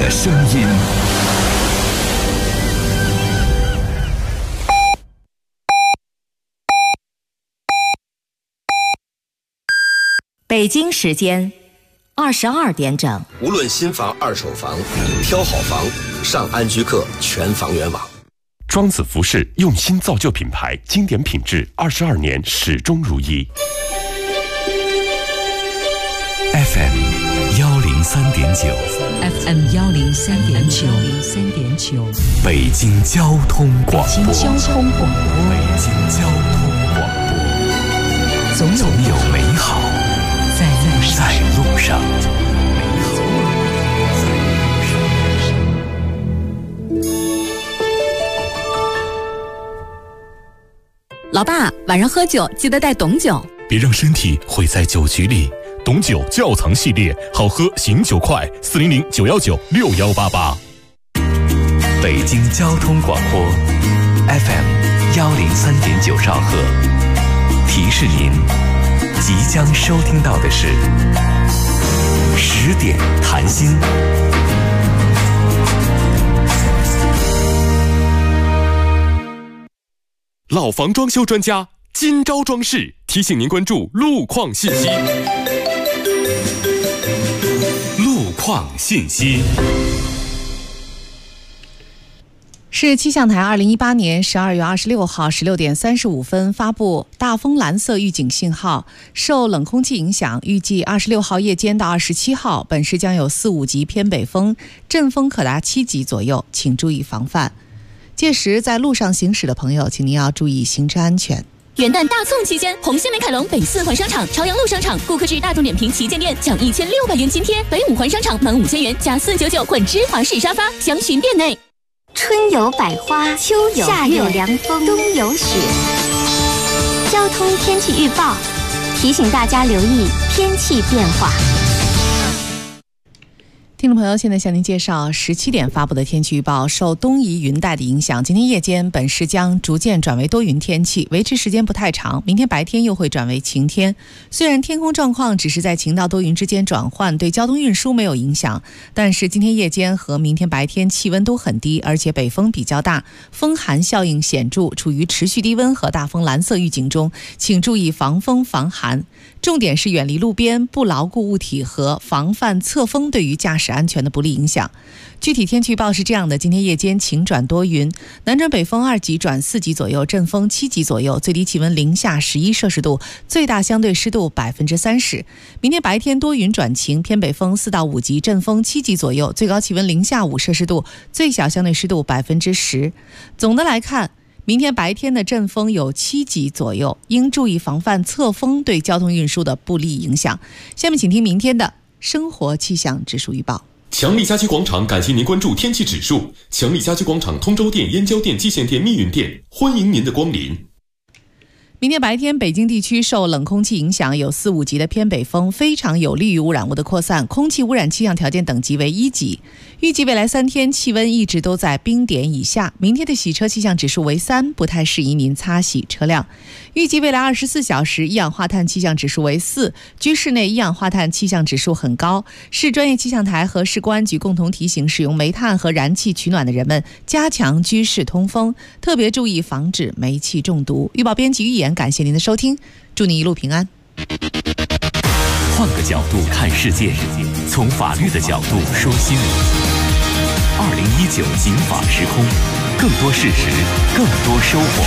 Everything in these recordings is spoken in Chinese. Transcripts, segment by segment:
的声音。 北京时间22点整。 无论新房、二手房，挑好房，上安居客全房源网。 庄子服饰用心造就品牌，经典品质，22年始终如一。 FM 103.9 FM 103.9 北京交通广播。 北京交通广播。 北京交通广播。总有美好在路上。 老爸，晚上喝酒记得带董酒， 别让身体毁在酒局里。董酒窖藏系列，好喝醒酒快，400-919-6188。 北京交通广播 FM 103.9兆赫，提示您即将收听到的是10点谈心。 老房装修专家今朝装饰提醒您关注路况信息。 路况信息市气象台2018年12月26号16点35分发布大风蓝色预警信号，受冷空气影响，预计26号夜间到27号，本市将有4、5级偏北风，阵风可达7级左右，请注意防范。届时在路上行驶的朋友，请您要注意行车安全。 元旦大送期间，红星美凯龙北4环商场、朝阳路商场顾客至大众点评旗舰店享1600元津贴，北5环商场满5000元加499混芝华士沙发，详询店内。 春有百花，秋有夏有凉风，冬有雪。交通天气预报提醒大家留意天气变化。 听众朋友，现在向您介绍17点发布的天气预报。受东移云带的影响，今天夜间本市将逐渐转为多云天气，维持时间不太长。明天白天又会转为晴天。虽然天空状况只是在晴到多云之间转换，对交通运输没有影响，但是今天夜间和明天白天气温都很低，而且北风比较大，风寒效应显著，处于持续低温和大风蓝色预警中，请注意防风防寒。重点是远离路边不牢固物体和防范侧风对于驾驶安全的不利影响。具体天气预报是这样的：今天夜间晴转多云，南转北风2级转4级左右，阵风7级左右，最低气温零下11摄氏度，最大相对湿度30%。明天白天多云转晴，偏北风4到5级，阵风7级左右，最高气温零下5摄氏度，最小相对湿度10%。总的来看，明天白天的阵风有7级左右，应注意防范侧风对交通运输的不利影响。下面请听明天的生活气象指数预报。 强力家居广场感谢您关注天气指数。强力家居广场通州店、燕郊店、蓟县店、密云店，欢迎您的光临。 明天白天，北京地区受冷空气影响，有4、5级的偏北风，非常有利于污染物的扩散，空气污染气象条件等级为1级。预计未来3天气温一直都在冰点以下。明天的洗车气象指数为3，不太适宜您擦洗车辆。预计未来24小时一氧化碳气象指数为4，居室内一氧化碳气象指数很高。市专业气象台和市公安局共同提醒使用煤炭和燃气取暖的人们加强居室通风，特别注意防止煤气中毒。预报编辑预言，感谢您的收听，祝您一路平安。 换个角度看世界，从法律的角度说新闻。2019警法时空，更多事实，更多收获。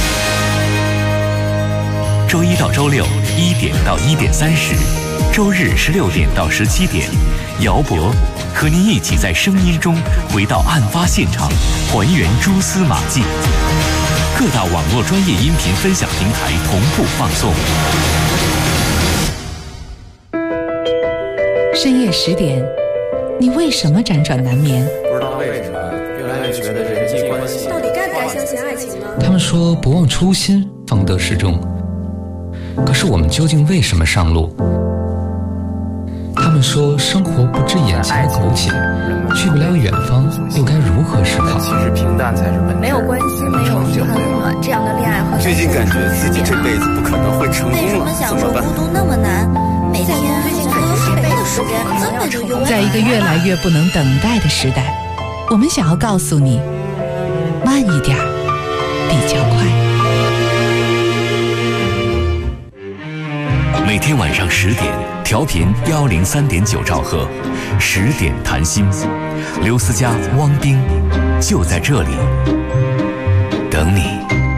周一到周六1点到1点30，周日16点到17点，姚博和您一起在声音中回到案发现场，还原蛛丝马迹。各大网络专业音频分享平台同步放送。 深夜10点，你为什么辗转难眠？ 不知道为什么越来越觉得人际关系到底该不该相信爱情呢？ 他们说不忘初心，方得始终。可是我们究竟为什么上路？他们说生活不止眼前的苟且，去不了远方，又该如何是好？ 其实平淡才是本质。 没有关系，没有遗憾，这样的恋爱和最近感觉自己这辈子不可能会成功了， 为什么享受孤独那么难？每天最近感觉这辈子时间根本就用。 在一个越来越不能等待的时代， 我们想要告诉你，慢一点比较快。 每天晚上10点，调频103.9兆赫，10点谈心。刘思佳、汪冰就在这里等你。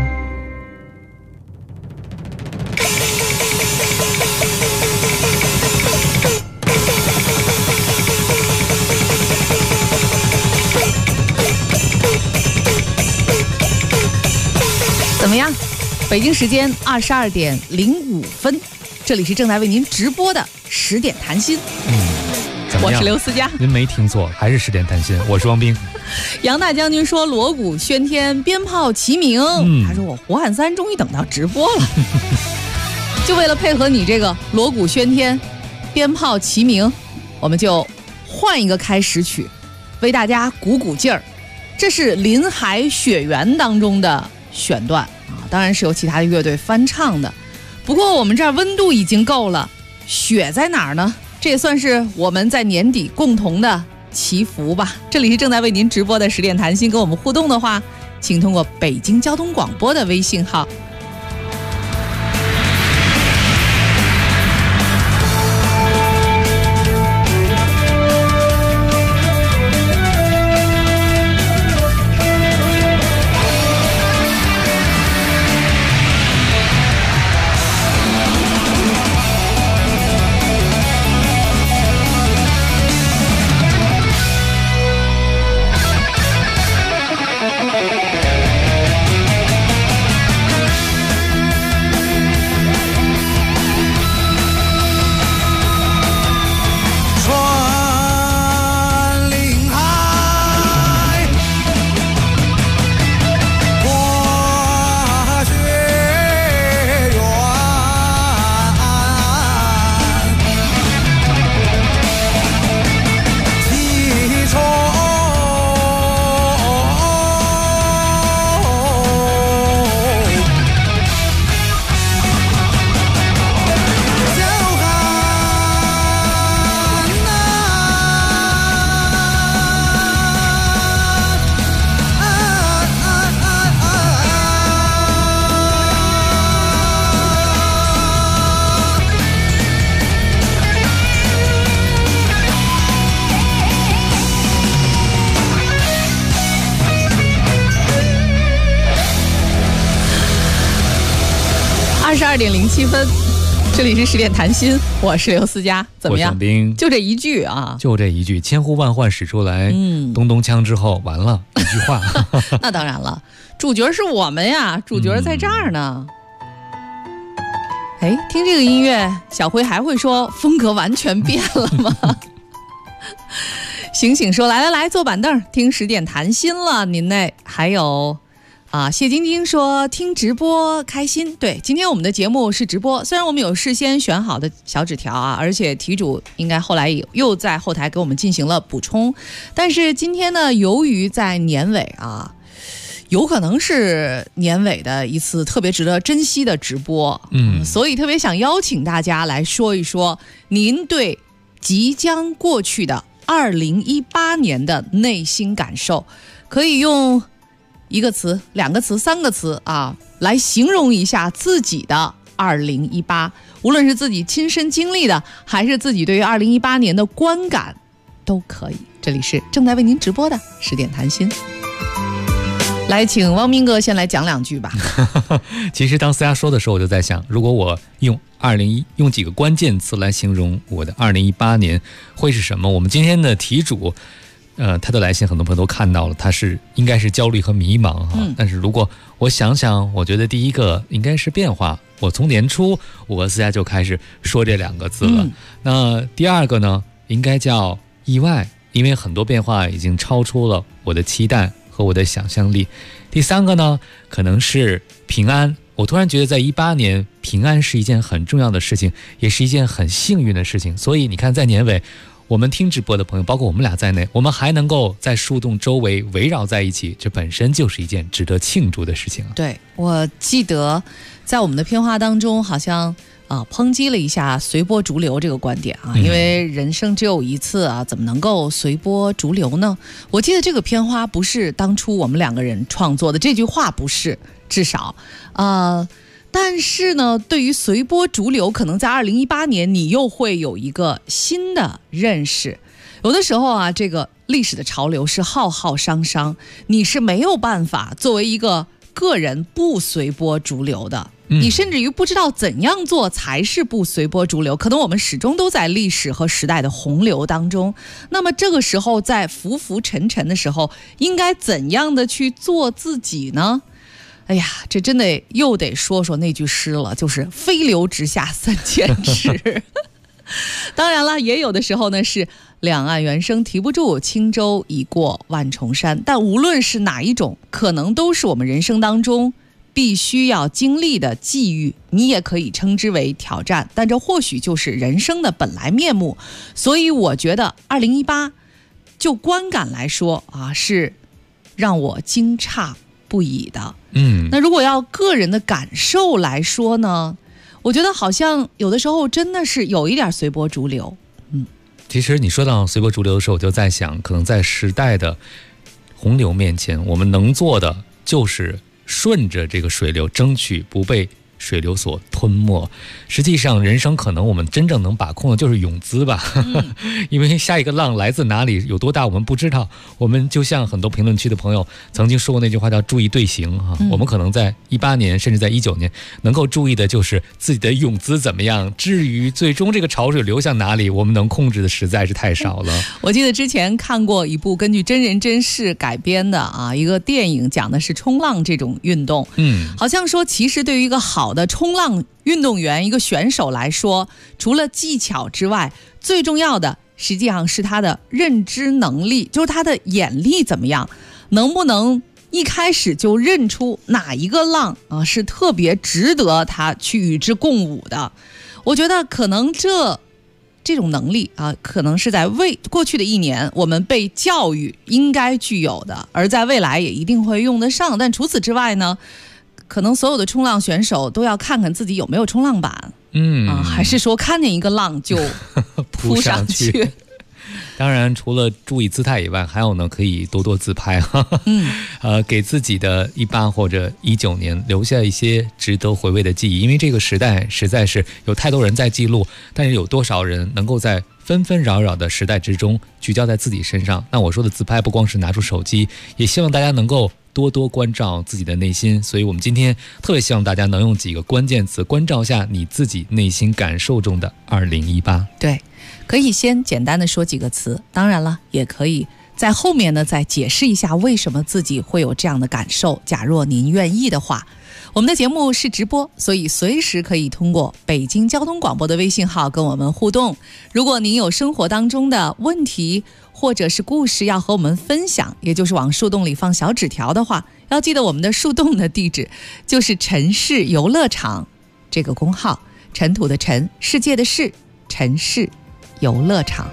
怎么样？北京时间22点05分，这里是正在为您直播的10点谈心。我是刘思佳。 您没听错，还是10点谈心。我是汪冰。 杨大将军说锣鼓喧天，鞭炮齐鸣。他说我胡汉三终于等到直播了，就为了配合你这个锣鼓喧天，鞭炮齐鸣，我们就换一个开始曲，为大家鼓鼓劲儿。这是林海雪原当中的选段啊，当然是由其他的乐队翻唱的。不过我们这儿温度已经够了，雪在哪儿呢？这也算是我们在年底共同的祈福吧。这里是正在为您直播的10点谈心，跟我们互动的话，请通过北京交通广播的微信号。22点07分，这里是10点谈心，我是刘思佳。怎么样？就这一句啊， 就这一句，千呼万唤使出来，咚咚锵之后完了一句话。 那当然了，主角是我们呀，主角在这儿呢。哎，听这个音乐，小辉还会说风格完全变了吗？醒醒说来坐板凳听10点谈心了。您呢？还有谢晶晶说听直播开心。对，今天我们的节目是直播，虽然我们有事先选好的小纸条啊，而且题主应该后来又在后台给我们进行了补充，但是今天呢，由于在年尾啊，有可能是年尾的一次特别值得珍惜的直播，所以特别想邀请大家来说一说您对即将过去的2018年的内心感受，可以用1个词、2个词、3个词啊，来形容一下自己的2018，无论是自己亲身经历的，还是自己对于2018年的观感，都可以。这里是正在为您直播的10点谈心。来，请汪明哥先来讲2句吧。 其实当思佳说的时候，我就在想，如果我用几个关键词来形容我的2018年会是什么？我们今天的题主他的来信很多朋友都看到了，他应该是焦虑和迷茫哈。但是如果我想想，我觉得第一个应该是变化。我从年初我和思佳就开始说这2个字了。那第二个呢，应该叫意外，因为很多变化已经超出了我的期待和我的想象力。第3个呢，可能是平安。我突然觉得在18年，平安是一件很重要的事情，也是一件很幸运的事情。所以你看，在年尾，我们听直播的朋友，包括我们俩在内，我们还能够在树洞周围围绕在一起，这本身就是一件值得庆祝的事情啊。 对，我记得在我们的片花当中，好像抨击了一下随波逐流这个观点啊，因为人生只有一次啊，怎么能够随波逐流呢？我记得这个片花不是当初我们2个人创作的，这句话不是，至少但是呢，对于随波逐流，可能在2018年你又会有一个新的认识。有的时候啊，这个历史的潮流是浩浩汤汤，你是没有办法作为一个个人不随波逐流的。你甚至于不知道怎样做才是不随波逐流，可能我们始终都在历史和时代的洪流当中。那么这个时候在浮浮沉沉的时候，应该怎样的去做自己呢？哎呀，这真的又得说说那句诗了，就是飞流直下3千尺。当然了，也有的时候呢是两岸猿声啼不住，轻舟已过万重山。但无论是哪一种，可能都是我们人生当中必须要经历的际遇，你也可以称之为挑战，但这或许就是人生的本来面目。所以我觉得2018就观感来说啊，是让我惊诧不已的。那如果要个人的感受来说呢，我觉得好像有的时候真的是有一点随波逐流。 其实你说到随波逐流的时候，我就在想，可能在时代的洪流面前，我们能做的就是顺着这个水流，争取不被水流所吞没。实际上人生可能我们真正能把控的就是泳姿吧。因为下一个浪来自哪里有多大我们不知道。我们就像很多评论区的朋友曾经说过那句话叫注意队形我们可能在18年甚至在19年能够注意的就是自己的泳姿怎么样，至于最终这个潮水流向哪里，我们能控制的实在是太少了。 我记得之前看过一部根据真人真事改编的一个电影，讲的是冲浪这种运动。好像说其实对于一个好的冲浪运动员，一个选手来说，除了技巧之外，最重要的实际上是他的认知能力，就是他的眼力怎么样，能不能一开始就认出哪一个浪是特别值得他去与之共舞的。我觉得可能这种能力可能是在过去的1年我们被教育应该具有的，而在未来也一定会用得上。但除此之外呢，可能所有的冲浪选手都要看看自己有没有冲浪板，还是说看见一个浪就扑上去。 当然除了注意姿态以外，还有呢可以多多自拍给自己的18或者19年留下一些值得回味的记忆。因为这个时代实在是有太多人在记录，但是有多少人能够在纷纷扰扰的时代之中聚焦在自己身上。那我说的自拍不光是拿出手机，也希望大家能够多多关照自己的内心。所以我们今天特别希望大家能用几个关键词关照下你自己内心感受中的2018。 对，可以先简单的说几个词，当然了也可以在后面呢再解释一下为什么自己会有这样的感受，假若您愿意的话。我们的节目是直播，所以随时可以通过北京交通广播的微信号跟我们互动。如果您有生活当中的问题或者是故事要和我们分享，也就是往树洞里放小纸条的话，要记得我们的树洞的地址就是陈氏游乐场这个公号，尘土的尘，世界的世，陈氏游乐场。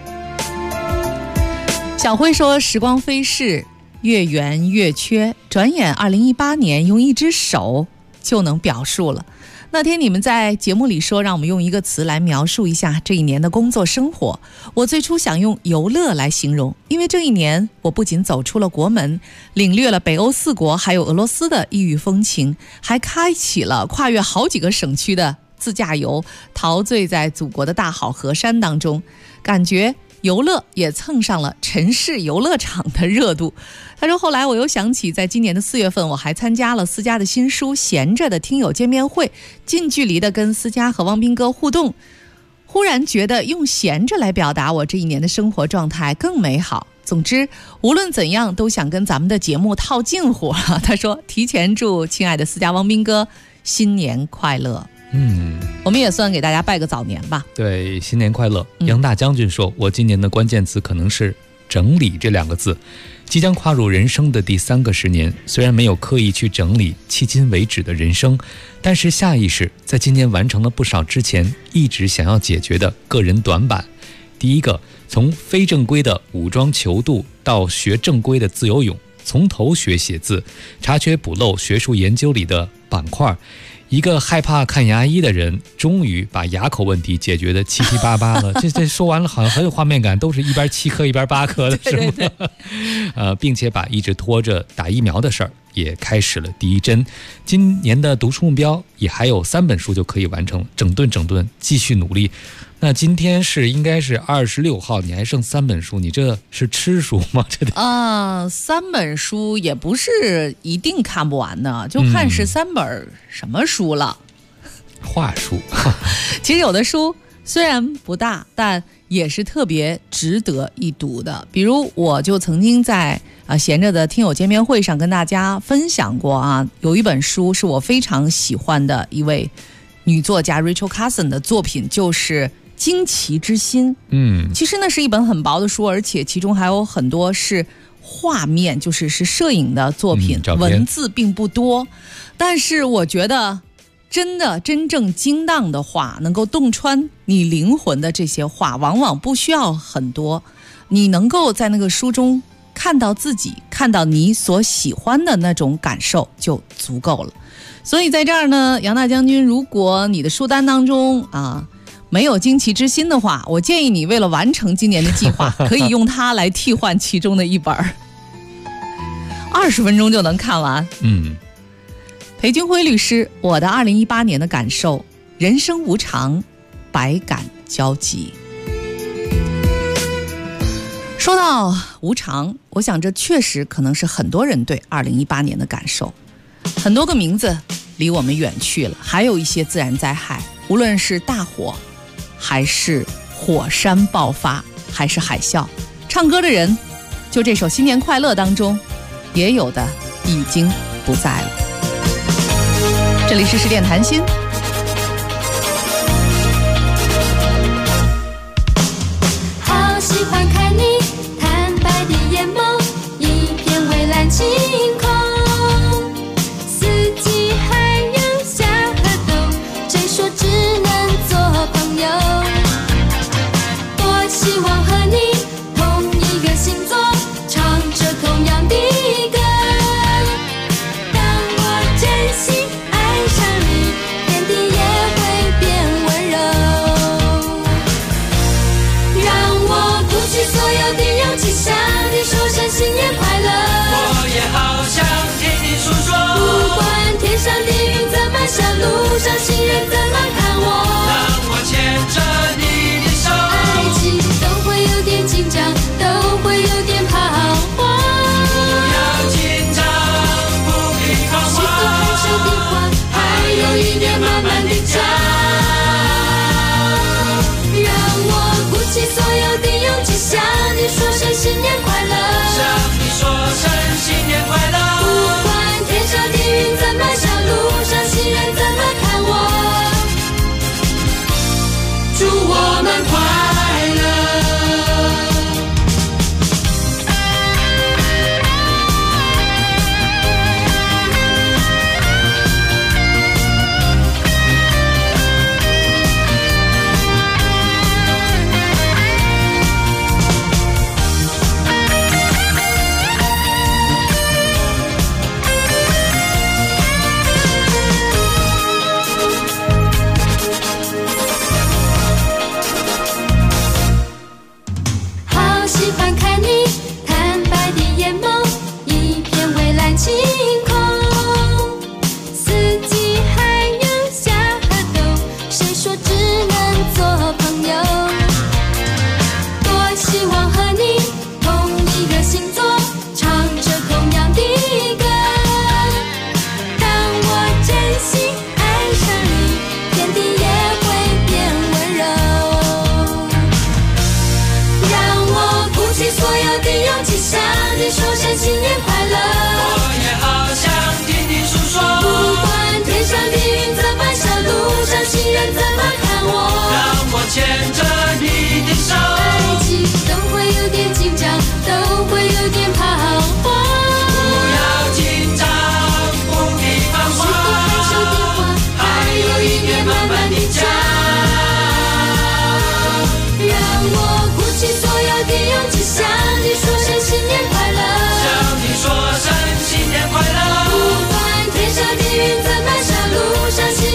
小辉说，时光飞逝，越圆越缺，转眼2018年用一只手就能表述了。那天你们在节目里说让我们用一个词来描述一下这一年的工作生活，我最初想用游乐来形容，因为这一年我不仅走出了国门，领略了北欧4国还有俄罗斯的异域风情，还开启了跨越好几个省区的自驾游，陶醉在祖国的大好河山当中，感觉游乐也蹭上了陈氏游乐场的热度。他说后来我又想起在今年的4月份，我还参加了思佳的新书闲着的听友见面会，近距离的跟思佳和汪斌哥互动，忽然觉得用闲着来表达我这一年的生活状态更美好。总之无论怎样都想跟咱们的节目套近乎。他说提前祝亲爱的思佳汪斌哥新年快乐。我们也算给大家拜个早年吧。 对，新年快乐。杨大将军说，我今年的关键词可能是整理这2个字。即将跨入人生的第3个10年，虽然没有刻意去整理迄今为止的人生，但是下意识在今年完成了不少之前一直想要解决的个人短板。第一个，从非正规的武装泅渡到学正规的自由泳，从头学写字，查缺补漏学术研究里的板块， 一个害怕看牙医的人，终于把牙口问题解决的七七八八了。这说完了，好像很有画面感，都是一边7颗一边8颗的，是吗？对。并且把一直拖着打疫苗的事儿也开始了第一针。今年的读书目标也还有3本书就可以完成，整顿，继续努力。那今天应该是26号，你还剩3本书，你这是吃书吗？这得 3本书也不是一定看不完的，就看是3本什么书了。 话书。 其实有的书虽然不大，但也是特别值得一读的。比如我就曾经在闲着的听友见面会上跟大家分享过啊，有一本书是我非常喜欢的一位女作家 Rachel Carson 的作品，就是惊奇之心。其实那是一本很薄的书，而且其中还有很多是画面，就是摄影的作品，文字并不多。但是我觉得真正精当的画，能够洞穿你灵魂的这些画，往往不需要很多，你能够在那个书中看到自己，看到你所喜欢的那种感受就足够了。所以在这儿呢，杨大将军，如果你的书单当中没有惊奇之心的话，我建议你为了完成今年的计划，可以用它来替换其中的一本，20分钟就能看完。裴军辉律师，我的2018年的感受：人生无常，百感交集。说到无常，我想这确实可能是很多人对2018年的感受。很多个名字离我们远去了，还有一些自然灾害，无论是大火还是火山爆发还是海啸，唱歌的人就这首新年快乐当中也有的已经不在了。这里是10点谈心， 好喜欢看你坦白的眼眸，一片蔚蓝晴空，四季海洋夏和冬，谁说只能做朋友？多希望和你同一个星座，唱着同样的歌。当我真心爱上你，天地也会变温柔。让我鼓起所有的勇气，向你说声新年快乐。我也好想听你诉说，不管天上的云怎么下，路上行人怎么看我，当我牵着你的手，爱情都会有点紧张，都会有点彷徨。不要紧张，不必彷徨，许多害羞的话，还有一点慢慢地讲。让我鼓起所有的勇气，向你说声新年快乐，向你说声新年快乐。不管天上的云怎么下，路上行人怎么看我，祝我们快乐。好喜欢看你坦白的眼眸，一片蔚蓝晴空，四季海洋夏和冬，谁说只能做朋友？多希望和你同一个星座，唱着同样的歌。当我真心爱上你，天地也会变温柔。让我鼓起所有的勇气，向你说声新年快乐。我也好想听你诉说，不管天上的云怎么下，路上行人怎么看我，让我牵着你的手，爱情都会有点紧张，都会有点彷徨。不要紧张，不必彷徨，许多害羞的话，还有一点慢慢地讲。让我鼓起所有的勇气，向你说声新年快乐，向你说声新年快乐。不管天上的云怎么下，路上行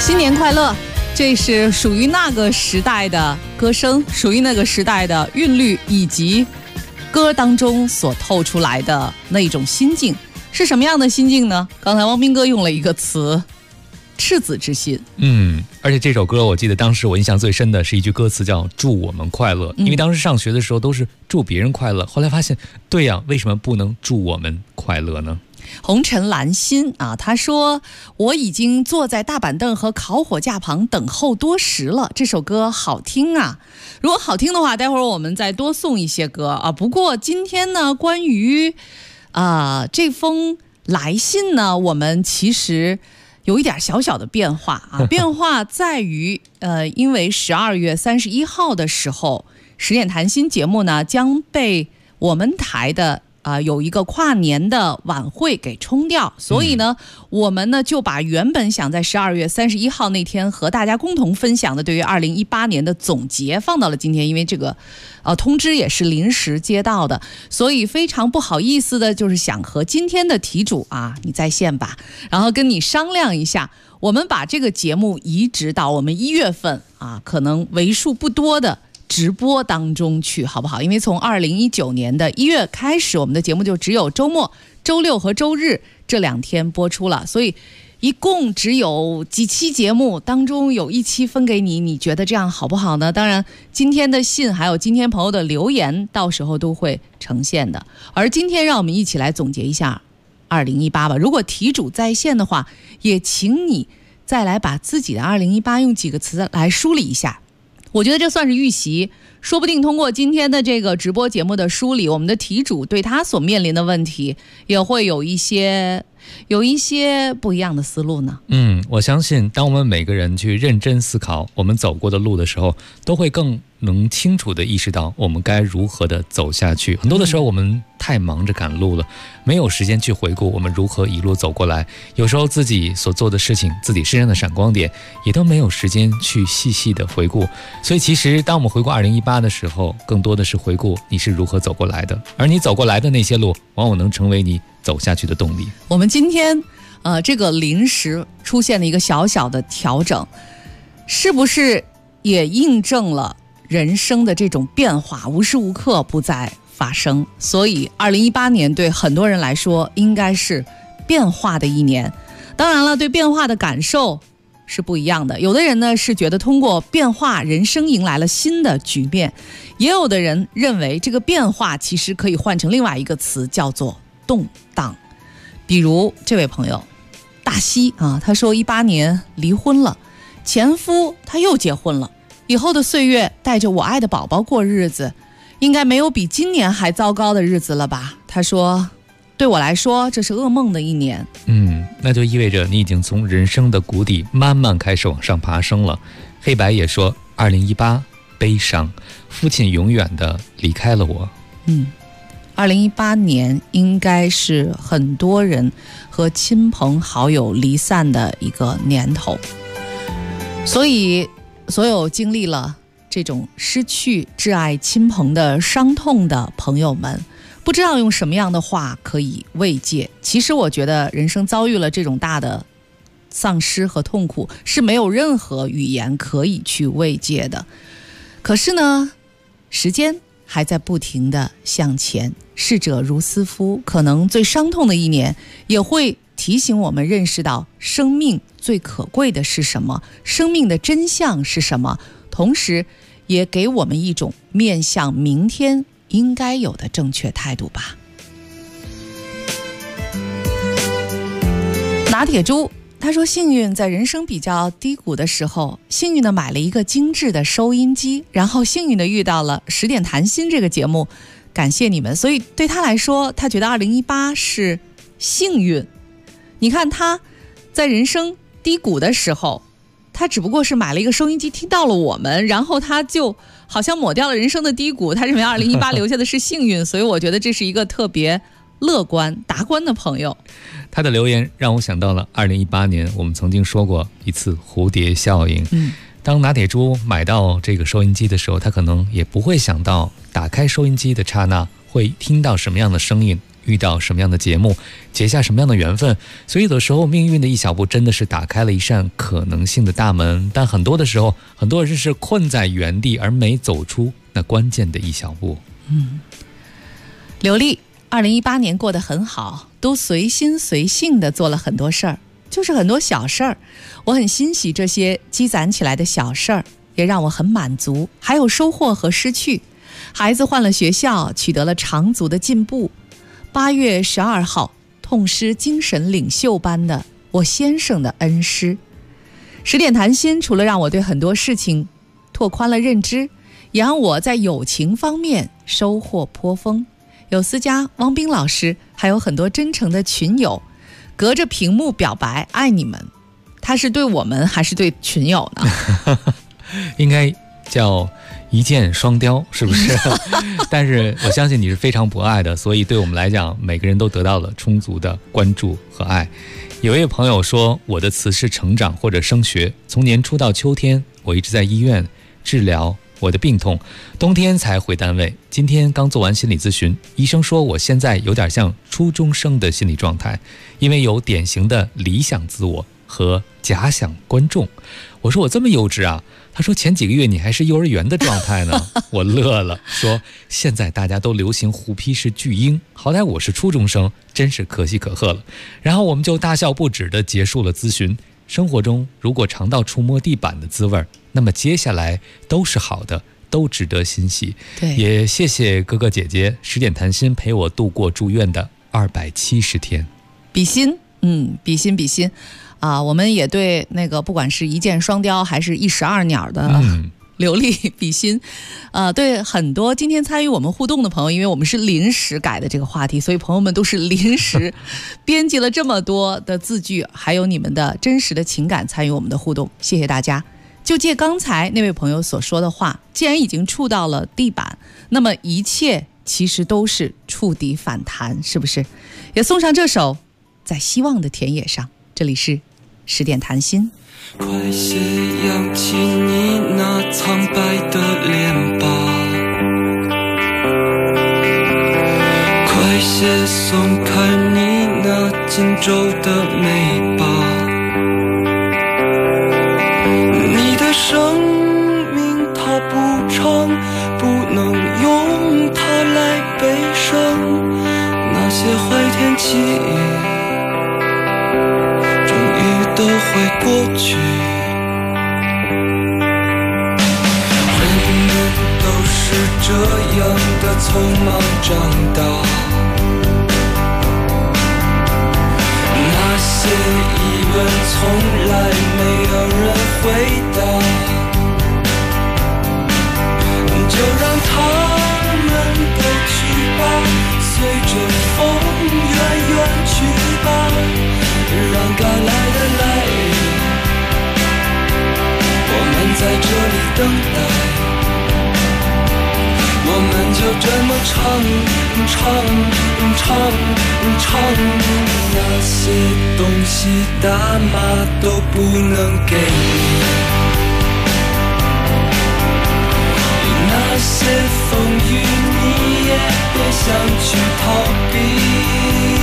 新年快乐！这是属于那个时代的歌声，属于那个时代的韵律，以及歌当中所透出来的那种心境。是什么样的心境呢？刚才汪斌哥用了一个词，赤子之心。 而且这首歌我记得当时我印象最深的是一句歌词叫祝我们快乐，因为当时上学的时候都是祝别人快乐，后来发现对呀，为什么不能祝我们快乐呢？ 红尘蓝心啊，他说我已经坐在大板凳和烤火架旁等候多时了，这首歌好听啊。如果好听的话，待会儿我们再多送一些歌啊。不过今天呢，关于这封来信呢，我们其实有一点小小的变化啊。变化在于因为12月31号的时候10点谈心节目呢将被我们台的有一个跨年的晚会给冲掉，所以呢，我们呢就把原本想在12月31号那天和大家共同分享的对于2018年的总结放到了今天，因为这个通知也是临时接到的，所以非常不好意思的就是想和今天的题主你在线吧，然后跟你商量一下，我们把这个节目移植到我们1月份可能为数不多的直播当中去，好不好？因为从2019年的1月开始，我们的节目就只有周末、周六和周日这2天播出了，所以一共只有几期节目，当中有1期分给你，你觉得这样好不好呢？当然，今天的信还有今天朋友的留言，到时候都会呈现的。而今天，让我们一起来总结一下2018吧。如果题主在线的话，也请你再来把自己的2018用几个词来梳理一下。我觉得这算是预习，说不定通过今天的这个直播节目的梳理，我们的题主对他所面临的问题也会有一些不一样的思路呢。 我相信当我们每个人去认真思考我们走过的路的时候，都会更能清楚地意识到我们该如何的走下去。很多的时候我们太忙着赶路了，没有时间去回顾我们如何一路走过来，有时候自己所做的事情，自己身上的闪光点也都没有时间去细细的回顾。所以其实当我们回顾2018的时候，更多的是回顾你是如何走过来的，而你走过来的那些路往往能成为你走下去的动力。 我们今天这个临时出现的一个小小的调整，是不是也印证了人生的这种变化无时无刻不在发生？所以2018年对很多人来说应该是变化的一年。当然了，对变化的感受是不一样的，有的人呢是觉得通过变化人生迎来了新的局面，也有的人认为这个变化其实可以换成另外一个词，叫做动荡。比如这位朋友大西他说18年离婚了，前夫他又结婚了，以后的岁月带着我爱的宝宝过日子，应该没有比今年还糟糕的日子了吧。他说对我来说这是噩梦的一年。 那就意味着你已经从人生的谷底慢慢开始往上爬升了。黑白也说2018悲伤，父亲永远的离开了我。 2018年应该是很多人和亲朋好友离散的一个年头，所以所有经历了这种失去挚爱亲朋的伤痛的朋友们，不知道用什么样的话可以慰藉。其实我觉得人生遭遇了这种大的丧失和痛苦，是没有任何语言可以去慰藉的。可是呢，时间还在不停地向前，逝者如斯夫，可能最伤痛的一年也会提醒我们认识到生命最可贵的是什么，生命的真相是什么，同时也给我们一种面向明天应该有的正确态度吧。拿铁猪他说，幸运在人生比较低谷的时候，幸运的买了一个精致的收音机，然后幸运的遇到了10点谈心这个节目，感谢你们。所以对他来说，他觉得2018是幸运。你看他在人生低谷的时候，他只不过是买了一个收音机，听到了我们，然后他就好像抹掉了人生的低谷，他认为2018留下的是幸运。所以我觉得这是一个特别乐观达观的朋友。 他的留言让我想到了2018年我们曾经说过一次蝴蝶效应。当拿铁猪买到这个收音机的时候，他可能也不会想到打开收音机的刹那会听到什么样的声音， 遇到什么样的节目，结下什么样的缘分。所以有的时候命运的一小步真的是打开了一扇可能性的大门，但很多的时候很多人是困在原地而没走出那关键的一小步。 刘丽2018年过得很好，都随心随性地做了很多事儿，就是很多小事儿，我很欣喜这些积攒起来的小事儿，也让我很满足，还有收获和失去。孩子换了学校，取得了长足的进步。8月12号，痛失精神领袖般的我先生的恩师。10点谈心除了让我对很多事情拓宽了认知，也让我在友情方面收获颇丰。有思佳、汪冰老师，还有很多真诚的群友，隔着屏幕表白爱你们。他是对我们还是对群友呢？ 应该叫一箭双雕，是不是？但是我相信你是非常博爱的，所以对我们来讲，每个人都得到了充足的关注和爱。有一位朋友说，我的词是成长或者升学，从年初到秋天，我一直在医院治疗我的病痛，冬天才回单位。今天刚做完心理咨询，医生说我现在有点像初中生的心理状态，因为有典型的理想自我和假想观众。我说我这么幼稚啊？他说前几个月你还是幼儿园的状态呢。我乐了，说现在大家都流行虎皮式巨婴，好歹我是初中生，真是可喜可贺了。然后我们就大笑不止地结束了咨询。生活中如果尝到触摸地板的滋味，那么接下来都是好的，都值得欣喜。 对， 也谢谢哥哥姐姐10点谈心陪我度过住院的270天。 比心，比心啊！我们也对那个不管是一箭双雕还是一石二鸟的刘丽比心，对很多今天参与我们互动的朋友，因为我们是临时改的这个话题，所以朋友们都是临时编辑了这么多的字句，还有你们的真实的情感参与我们的互动，谢谢大家。就借刚才那位朋友所说的话，既然已经触到了地板，那么一切其实都是触底反弹，是不是？也送上这首《在希望的田野上》，这里是10点谈心。 快些扬起你那苍白的脸吧，快些松开你那紧皱的眉吧，你的生命它不长，不能用它来悲伤，那些坏天气都会过去，人们都是这样的匆忙长大，那些疑问从来没有人回答，就让他们都去吧，随着风远远去吧，让该来的来，我们在这里等待，我们就这么唱，那些东西大妈都不能给你，那些风雨你也别想去逃避，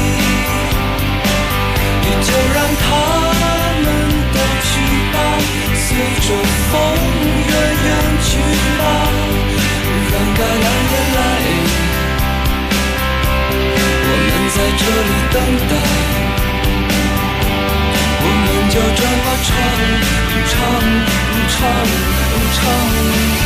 就让他们都去吧，随着风远远去吧，让该来的来，我们在这里等待，我们就这么唱。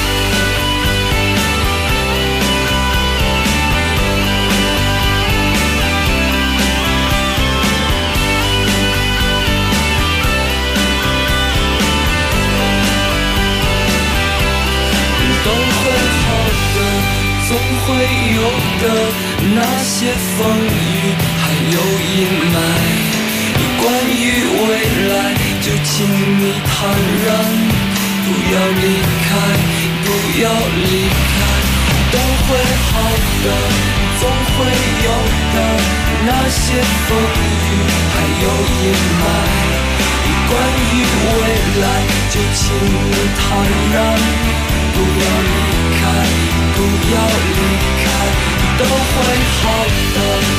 都会好的，总会有的，那些风雨还有阴霾，关于未来就请你坦然，不要离开，不要离开，都会好的，总会有的，那些风雨还有阴霾，关于未来就请你坦然，不要离开，不要离开，都会好的。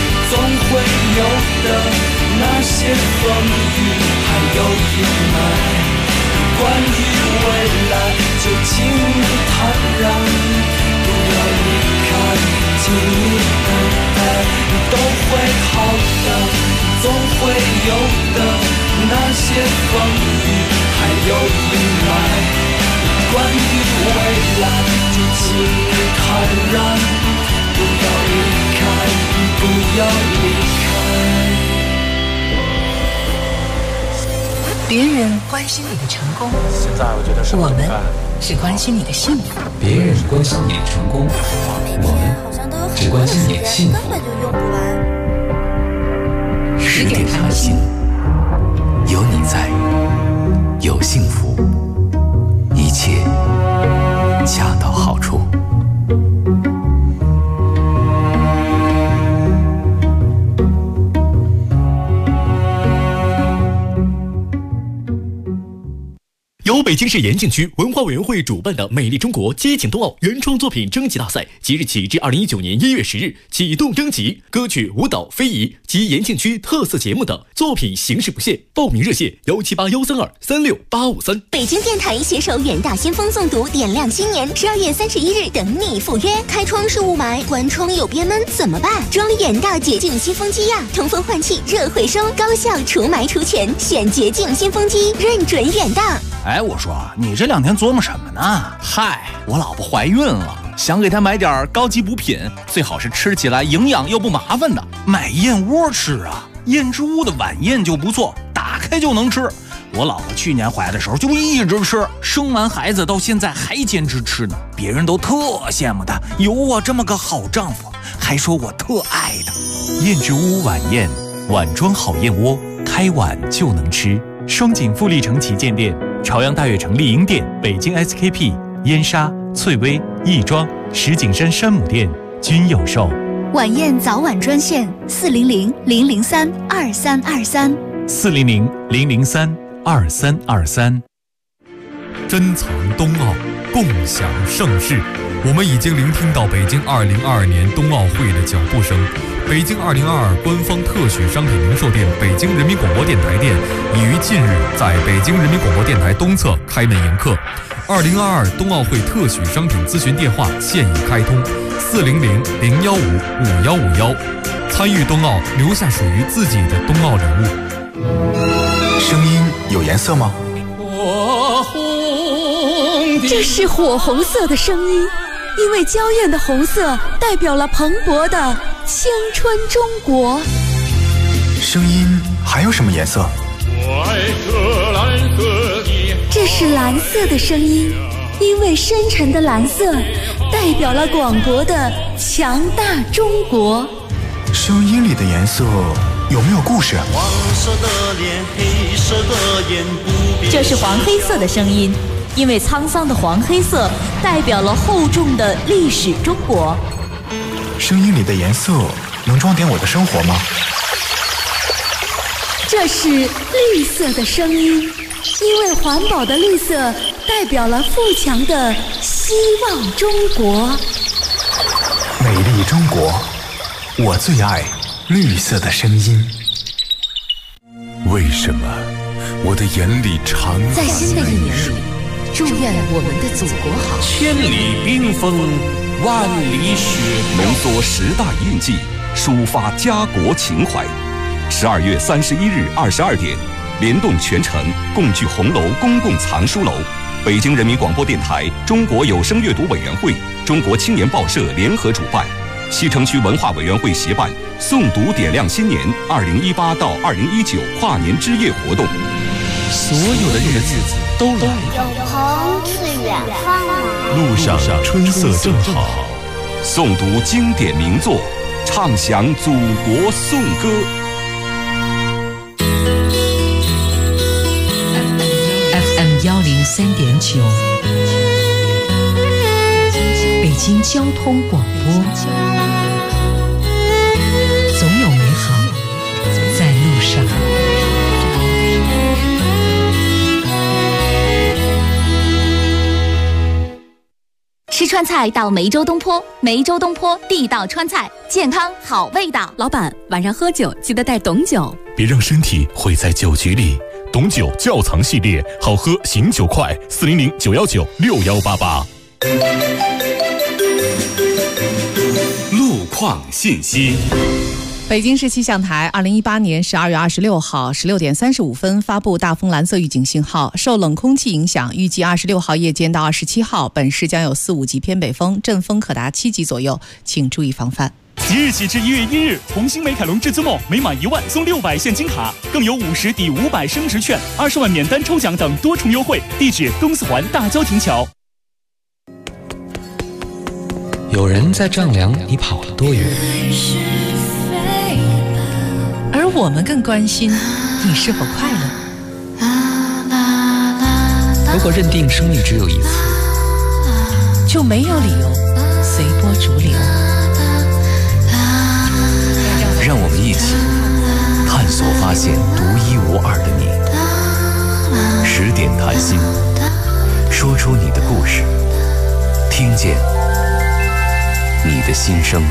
些风雨还有阴霾。关于未来，就请你坦然，不要离开，请你等待，你都会好的，总会有的。那些风雨还有阴霾。关于未来，就请你坦然，不要离开，不要离开。 别人关心你的成功， 现在我觉得我们只关心你的幸福。 别人关心你的成功，我们只关心你的幸福。 根本就用不完。 10点谈心，有你在，有幸福，一切恰到好处。 由北京市延庆区文化委员会主办的“美丽中国接近冬奥”原创作品征集大赛，即日起至2019年1月10日启动征集。歌曲、舞蹈、非遗及延庆区特色节目的作品形式不限。报名热线17813236853。 北京电台携手远大先锋诵读，点亮新年，12月31日等你赴约。开窗是雾霾，关窗有憋闷怎么办？装远大洁净新风机呀，通风换气，热回收，高效除霾除醛。选洁净新风机，认准远大。 哎，我说你这2天琢磨什么呢？嗨，我老婆怀孕了，想给她买点高级补品，最好是吃起来营养又不麻烦的。买燕窝吃啊，燕之屋的晚宴就不错，打开就能吃。我老婆去年怀的时候就一直吃，生完孩子到现在还坚持吃呢，别人都特羡慕她有我这么个好丈夫，还说我特爱她。 燕之屋晚宴，碗装好燕窝，开碗就能吃。双井富力城旗舰店、朝阳大悦城丽婴店、北京 SKP、燕莎、翠微、亦庄、石景山山姆店均有售。 晚宴早晚专线400-003-2323 400-003-2323。 珍藏冬奥，共享盛世。我们已经聆听到北京2022年冬奥会的脚步声。北京2022官方特许商品零售店北京人民广播电台店已于近日在北京人民广播电台东侧开门迎客。2022冬奥会特许商品咨询电话现已开通，400-015-5151。参与冬奥，留下属于自己的冬奥礼物。 声音有颜色吗？ 这是火红色的声音，因为娇艳的红色代表了蓬勃的青春中国。 声音还有什么颜色？ 这是蓝色的声音，因为深沉的蓝色代表了广博的强大中国。 声音里的颜色有没有故事？ 黄色的脸，黑色的眼，不变。 这是黄黑色的声音，因为沧桑的黄黑色代表了厚重的历史中国。 声音里的颜色能装点我的生活吗？ 这是绿色的声音，因为环保的绿色代表了富强的希望中国。 美丽中国，我最爱绿色的声音。 为什么我的眼里常在新的一年里，祝愿我们的祖国好。 千里冰封，万里雪浓缩10大印记，抒发家国情怀。12月31日22点，联动全城，共聚红楼公共藏书楼。北京人民广播电台、中国有声阅读委员会、中国青年报社联合主办，西城区文化委员会协办诵读点亮新年2018到2019跨年之夜活动。 所有的日子都来了， 有朋自远方来， 路上春色正好。 诵读经典名作，唱响祖国颂歌。 103.9，北京交通广播，总有美好在路上。 吃川菜到梅州东坡，梅州东坡地道川菜，健康好味道。 老板，晚上喝酒记得带董酒， 别让身体毁在酒局里。董酒窖藏系列，好喝醒酒快，400-919-6188。 路况信息。 北京市气象台2018年12月26号16点35分发布大风蓝色预警信号，受冷空气影响，预计26号夜间到27号，本市将有4、5级偏北风，阵风可达7级左右，请注意防范。 即日起至1月1日，红星美凯龙至尊梦每满1万送600现金卡，更有50抵500升值券、20万免单抽奖等多重优惠。地址：东四环大郊亭桥。 有人在丈量你跑了多远， 而我们更关心你是否快乐。 如果认定生命只有一次， 就没有理由随波逐流。 让我们一起探索发现独一无二的你。10点谈心，说出你的故事，听见你的心声。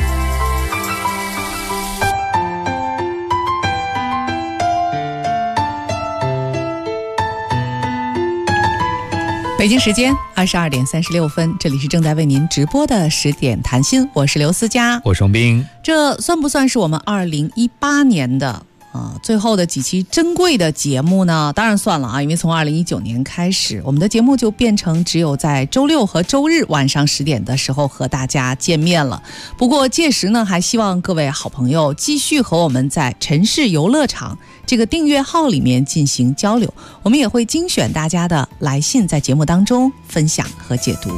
北京时间22点36分，这里是正在为您直播的10点谈心，我是刘思佳， 我是王斌。 这算不算是我们2018年的最后的几期珍贵的节目呢？当然算了啊，因为从2019年开始，我们的节目就变成只有在周六和周日晚上10点的时候和大家见面了。不过届时呢，还希望各位好朋友继续和我们在城市游乐场这个订阅号里面进行交流，我们也会精选大家的来信，在节目当中分享和解读。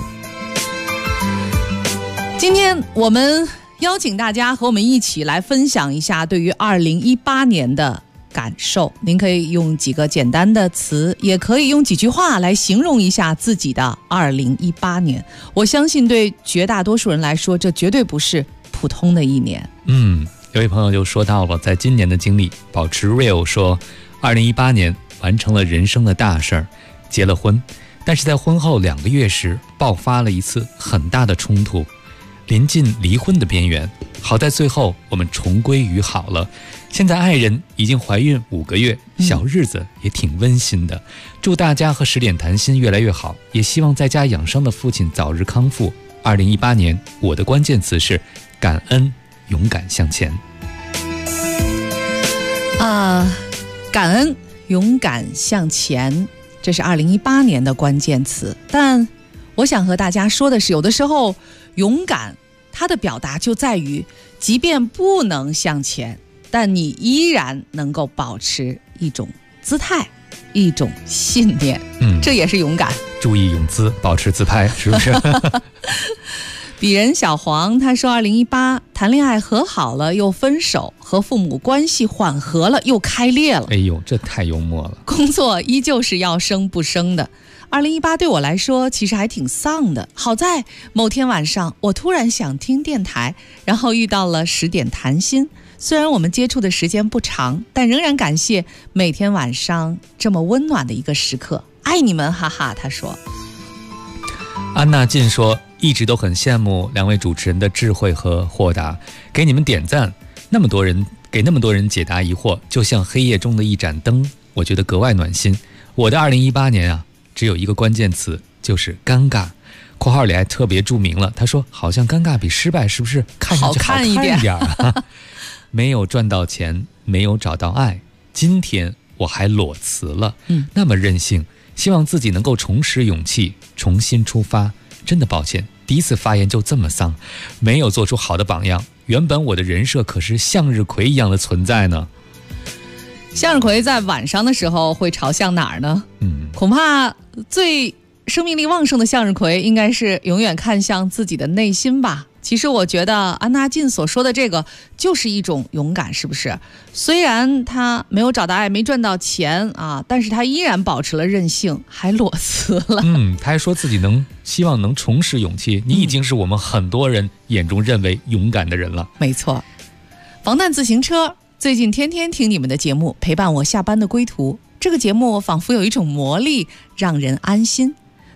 今天我们邀请大家和我们一起来分享一下对于2018年的感受。您可以用几个简单的词，也可以用几句话来形容一下自己的2018年。我相信对绝大多数人来说，这绝对不是普通的一年。 有位朋友就说到了在今年的经历，保持 real 说2018年完成了人生的大事儿，结了婚，但是在婚后2个月时爆发了一次很大的冲突，临近离婚的边缘，好在最后我们重归于好了。现在爱人已经怀孕5个月，小日子也挺温馨的。祝大家和10点谈心越来越好，也希望在家养伤的父亲早日康复。2018年我的关键词是感恩，勇敢向前。 感恩，勇敢向前，这是2018年的关键词。但我想和大家说的是，有的时候勇敢它的表达就在于，即便不能向前，但你依然能够保持一种姿态，一种信念，这也是勇敢。 注意泳姿，保持自拍，是不是？ 鄙人小黄他说，2018谈恋爱和好了又分手，和父母关系缓和了又开裂了。 哎呦，这太幽默了。 工作依旧是要生不生的。2018对我来说其实还挺丧的，好在某天晚上我突然想听电台，然后遇到了10点谈心。虽然我们接触的时间不长，但仍然感谢每天晚上这么温暖的一个时刻，爱你们，哈哈。他说。 安娜进说，一直都很羡慕2位主持人的智慧和豁达，给你们点赞。给那么多人解答疑惑，就像黑夜中的一盏灯，我觉得格外暖心。我的2018年啊，只有一个关键词，就是尴尬。括号里还特别注明了，他说好像尴尬比失败是不是看上去好看一点啊？没有赚到钱，没有找到爱，今天我还裸辞了，那么任性，希望自己能够重拾勇气，重新出发。真的抱歉，第一次发言就这么丧，没有做出好的榜样。原本我的人设可是向日葵一样的存在呢。 向日葵在晚上的时候会朝向哪儿呢？恐怕最生命力旺盛的向日葵应该是永远看向自己的内心吧。其实我觉得安娜进所说的这个就是一种勇敢，是不是？虽然他没有找到爱，没赚到钱啊，但是他依然保持了任性，还裸辞了。 他还说自己希望能重拾勇气。你已经是我们很多人眼中认为勇敢的人了。 没错。防弹自行车最近天天听你们的节目，陪伴我下班的归途。这个节目仿佛有一种魔力，让人安心。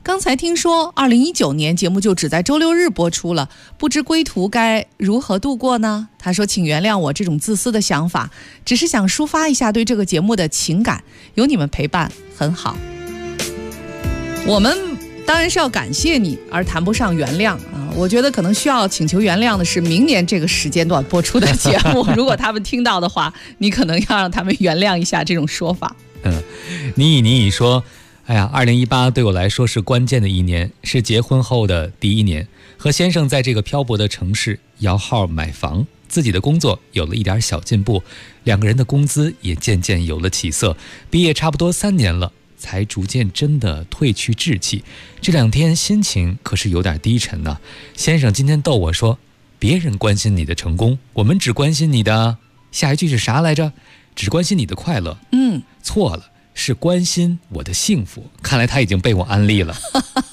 刚才听说2019年节目就只在周六日播出了，不知归途该如何度过呢？他说请原谅我这种自私的想法，只是想抒发一下对这个节目的情感，有你们陪伴很好。我们当然是要感谢你，而谈不上原谅啊。我觉得可能需要请求原谅的是明年这个时间段播出的节目，如果他们听到的话，你可能要让他们原谅一下这种说法。 你以说，哎呀，2018对我来说是关键的一年，是结婚后的第一年，和先生在这个漂泊的城市摇号买房，自己的工作有了一点小进步，两个人的工资也渐渐有了起色，毕业差不多3年了，才逐渐真的褪去稚气。这2天心情可是有点低沉呢。先生今天逗我说，别人关心你的成功，我们只关心你的，下一句是啥来着？只关心你的快乐。错了，是关心我的幸福。看来他已经被我安利了。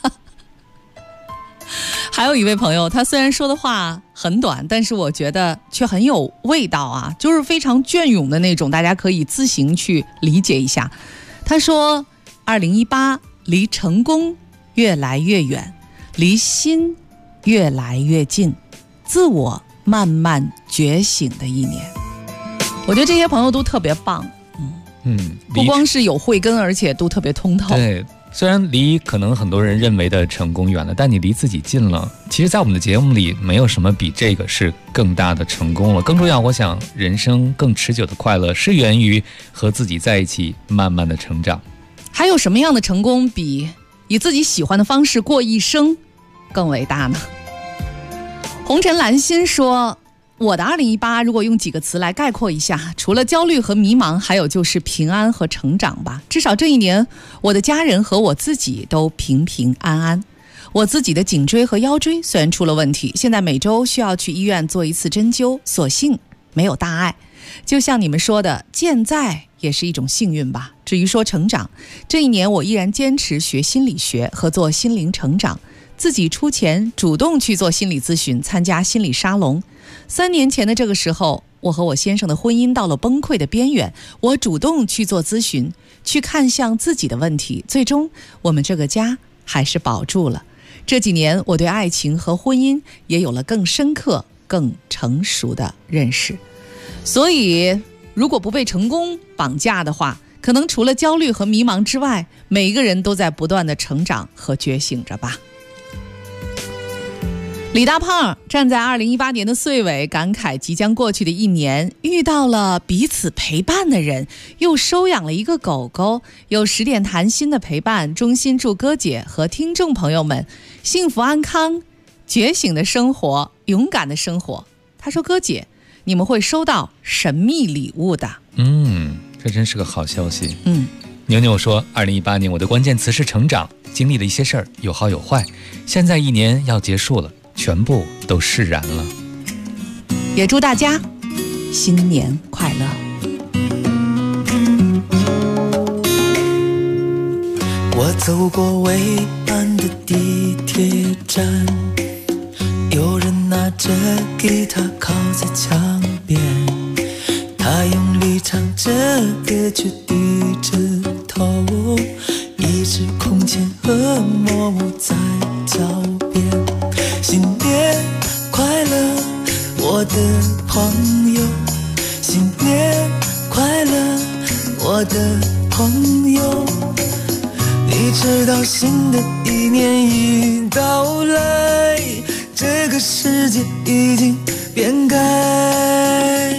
还有一位朋友，他虽然说的话很短，但是我觉得却很有味道啊，就是非常隽永的那种，大家可以自行去理解一下。他说2018离成功越来越远，离心越来越近，自我慢慢觉醒的一年。我觉得这些朋友都特别棒，不光是有慧根，而且都特别通透。 对，虽然离可能很多人认为的成功远了，但你离自己近了。其实在我们的节目里，没有什么比这个是更大的成功了。更重要，我想人生更持久的快乐是源于和自己在一起慢慢的成长。 还有什么样的成功比以自己喜欢的方式过一生更伟大呢？红尘蓝心说，我的2018如果用几个词来概括一下，除了焦虑和迷茫，还有就是平安和成长吧。至少这一年，我的家人和我自己都平平安安。我自己的颈椎和腰椎虽然出了问题，现在每周需要去医院做一次针灸，所幸没有大碍。就像你们说的，健在也是一种幸运吧。至于说成长，这一年我依然坚持学心理学和做心灵成长，自己出钱主动去做心理咨询，参加心理沙龙。3年前的这个时候，我和我先生的婚姻到了崩溃的边缘，我主动去做咨询，去看向自己的问题，最终我们这个家还是保住了。这几年我对爱情和婚姻也有了更深刻更成熟的认识。所以如果不被成功绑架的话，可能除了焦虑和迷茫之外，每一个人都在不断的成长和觉醒着吧。李大胖站在2018年的岁尾，感慨即将过去的一年，遇到了彼此陪伴的人，又收养了一个狗狗，有10点谈心的陪伴，衷心祝哥姐和听众朋友们幸福安康，觉醒的生活，勇敢的生活。他说，哥姐，你们会收到神秘礼物的。 这真是个好消息。牛牛说，2018年我的关键词是成长，经历了一些事儿，有好有坏，现在一年要结束了，全部都释然了。 也祝大家新年快乐。 我走过蔚蓝的地铁站，有人拿着吉他靠在墙边，他用力唱着歌却低着头，一只空间和默默在脚边。新年快乐，我的朋友，新年快乐，我的朋友。你知道新的一年已到来，这个世界已经变改。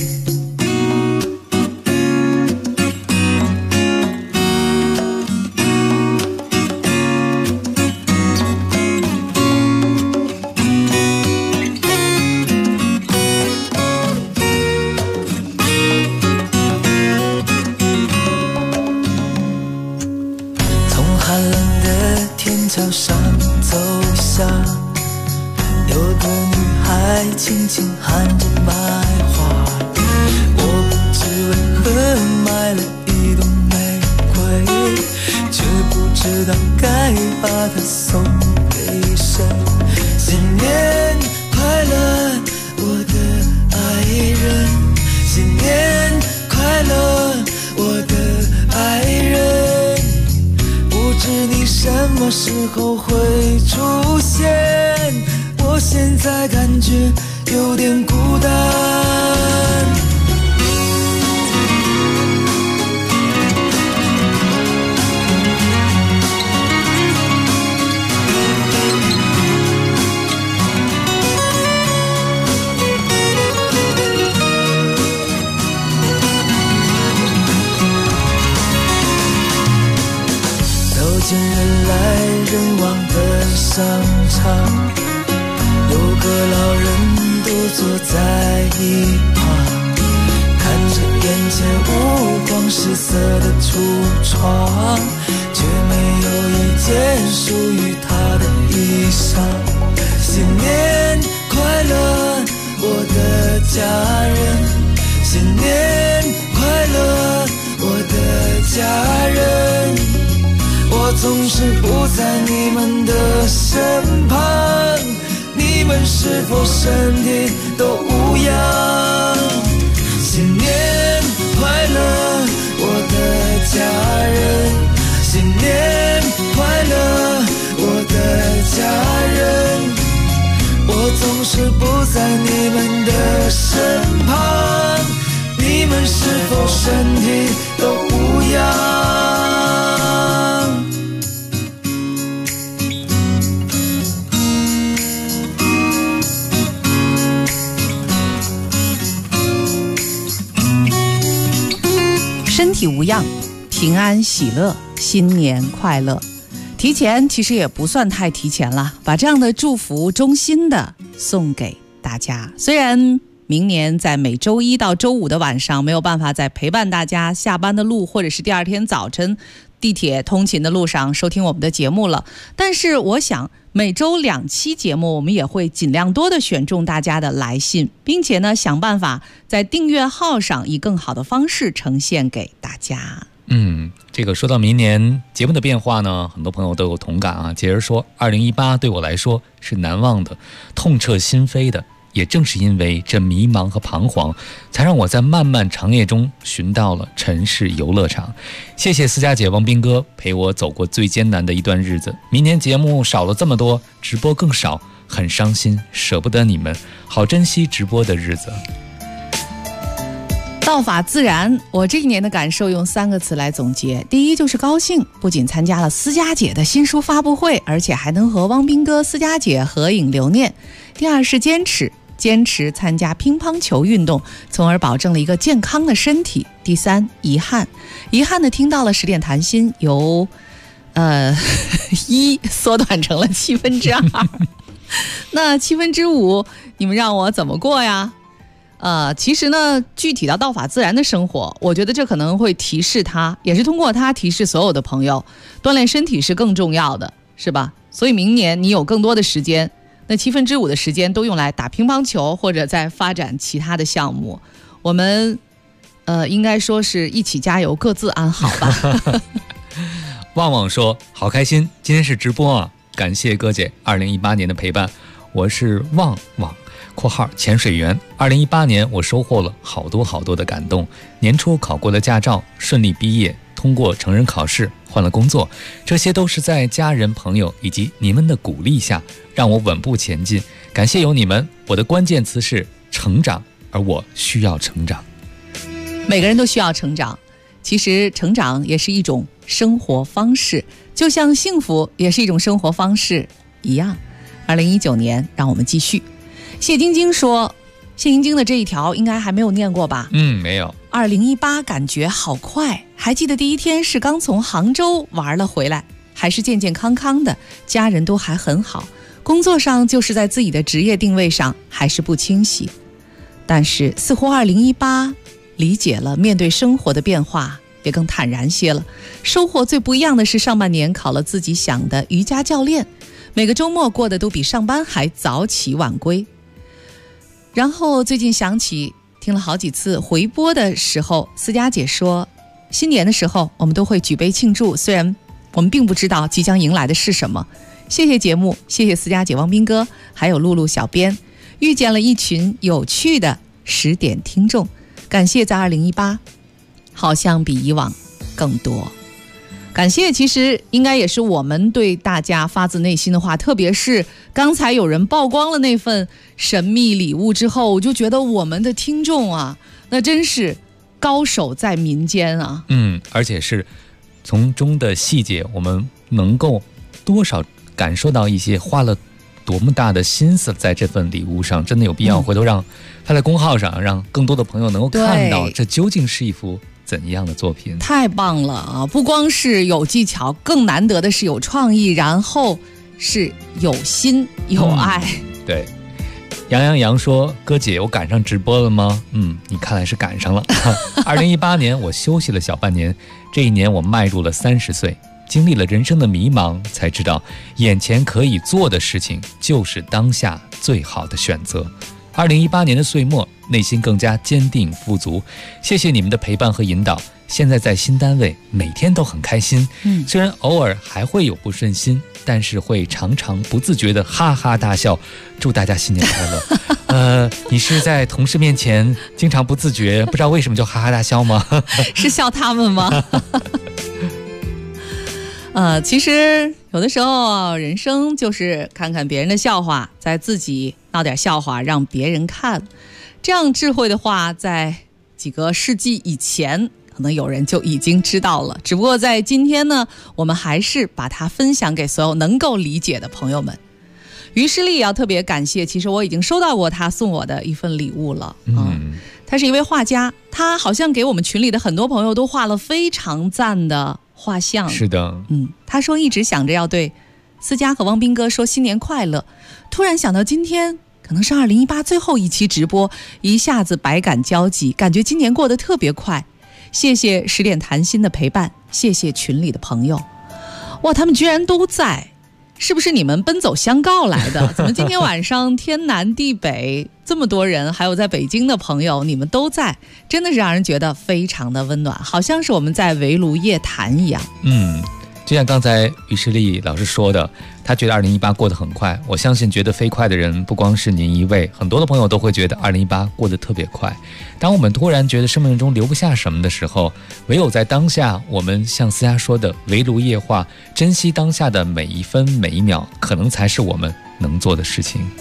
桥上走下，有个女孩轻轻喊着买花，我不知为何买了一朵玫瑰，却不知道该把它送给谁。新年快乐，我的爱人，新年快乐，我的爱人，不知你什么时出现，我现在感觉有点孤单。见人来人往的商场，有个老人独坐在一旁，看着眼前五光十色的橱窗，却没有一件属于他的衣裳。新年快乐，我的家人，新年快乐，我的家人。我总是不在你们的身旁，你们是否身体都无恙？新年快乐，我的家人，新年快乐，我的家人。我总是不在你们的身旁，你们是否身体都无恙？ 身体无恙，平安喜乐，新年快乐。提前其实也不算太提前了，把这样的祝福衷心的送给大家。虽然明年在每周一到周五的晚上没有办法再陪伴大家下班的路，或者是第二天早晨地铁通勤的路上收听我们的节目了，但是我想每周2期节目，我们也会尽量多的选中大家的来信，并且呢想办法在订阅号上以更好的方式呈现给大家。 这个说到明年节目的变化呢，很多朋友都有同感啊。杰儿说2018对我来说是难忘的，痛彻心扉的，也正是因为这迷茫和彷徨，才让我在漫漫长夜中寻到了城市游乐场。谢谢思佳姐、王斌哥陪我走过最艰难的一段日子。明年节目少了这么多，直播更少，很伤心，舍不得你们，好珍惜直播的日子。 道法自然，我这一年的感受用3个词来总结。第一就是高兴，不仅参加了思佳姐的新书发布会，而且还能和汪斌哥、思佳姐合影留念。第二是坚持参加乒乓球运动，从而保证了一个健康的身体。第三，遗憾的听到了10点谈心由1缩短成了2/7。那5/7，你们让我怎么过呀？其实呢，具体到道法自然的生活，我觉得这可能会提示他，也是通过他提示所有的朋友，锻炼身体是更重要的，是吧？所以明年你有更多的时间，那5/7的时间都用来打乒乓球或者在发展其他的项目。我们应该说是一起加油，各自安好吧。 旺旺说好开心，今天是直播啊，感谢哥姐2018年的陪伴。我是旺旺括号潜水员，2018年我收获了好多的感动。年初考过了驾照，顺利毕业，通过成人考试，换了工作，这些都是在家人朋友以及你们的鼓励下，让我稳步前进。感谢有你们，我的关键词是成长，而我需要成长。 每个人都需要成长，其实成长也是一种生活方式，就像幸福也是一种生活方式一样。2019年让我们继续。谢晶晶说，谢晶晶的这一条应该还没有念过吧？ 没有。 2018感觉好快，还记得第一天是刚从杭州玩了回来，还是健健康康的，家人都还很好，工作上就是在自己的职业定位上还是不清晰。但是似乎2018理解了面对生活的变化，也更坦然些了。收获最不一样的是上半年考了自己想的瑜伽教练，每个周末过得都比上班还早起晚归。然后最近想起听了好几次回播的时候，思佳姐说新年的时候我们都会举杯庆祝，虽然我们并不知道即将迎来的是什么。谢谢节目，谢谢思佳姐、王斌哥还有露露小编，遇见了一群有趣的10点听众，感谢在2018好像比以往更多。 感谢其实应该也是我们对大家发自内心的话，特别是刚才有人曝光了那份神秘礼物之后，我就觉得我们的听众啊，那真是高手在民间啊。 而且是从中的细节，我们能够多少感受到一些花了多么大的心思在这份礼物上，真的有必要回头让他在公号上让更多的朋友能够看到这究竟是一幅怎样的作品。 太棒了啊！不光是有技巧，更难得的是有创意，然后是有心有爱。 对，杨说，哥姐我赶上直播了吗？你看来是赶上了。2018年我休息了小半年，这一年我迈入了30岁，经历了人生的迷茫，才知道眼前可以做的事情就是当下最好的选择。2018年的岁末，内心更加坚定富足，谢谢你们的陪伴和引导。现在在新单位，每天都很开心，虽然偶尔还会有不顺心，但是会常常不自觉的哈哈大笑。祝大家新年快乐。你是在同事面前经常不自觉，不知道为什么就哈哈大笑吗？ 是笑他们吗？其实有的时候人生就是看看别人的笑话，再自己闹点笑话让别人看。这样智慧的话，在几个世纪以前可能有人就已经知道了，只不过在今天呢，我们还是把它分享给所有能够理解的朋友们。于诗丽要特别感谢，其实我已经收到过他送我的一份礼物了。他是一位画家，他好像给我们群里的很多朋友都画了非常赞的画像。 是的， 他说一直想着要对思佳和汪斌哥说新年快乐，突然想到今天可能是2018最后一期直播，一下子百感交集，感觉今年过得特别快。谢谢10点谈心的陪伴，谢谢群里的朋友。哇，他们居然都在，是不是你们奔走相告来的？怎么今天晚上天南地北这么多人，还有在北京的朋友，你们都在，真的是让人觉得非常的温暖，好像是我们在围炉夜谈一样。 就像刚才于诗丽老师说的，他觉得2018过得很快。我相信觉得飞快的人不光是您一位，很多的朋友都会觉得2018过得特别快。当我们突然觉得生命中留不下什么的时候，唯有在当下，我们像思佳说的围炉夜话，珍惜当下的每一分每一秒，可能才是我们能做的事情。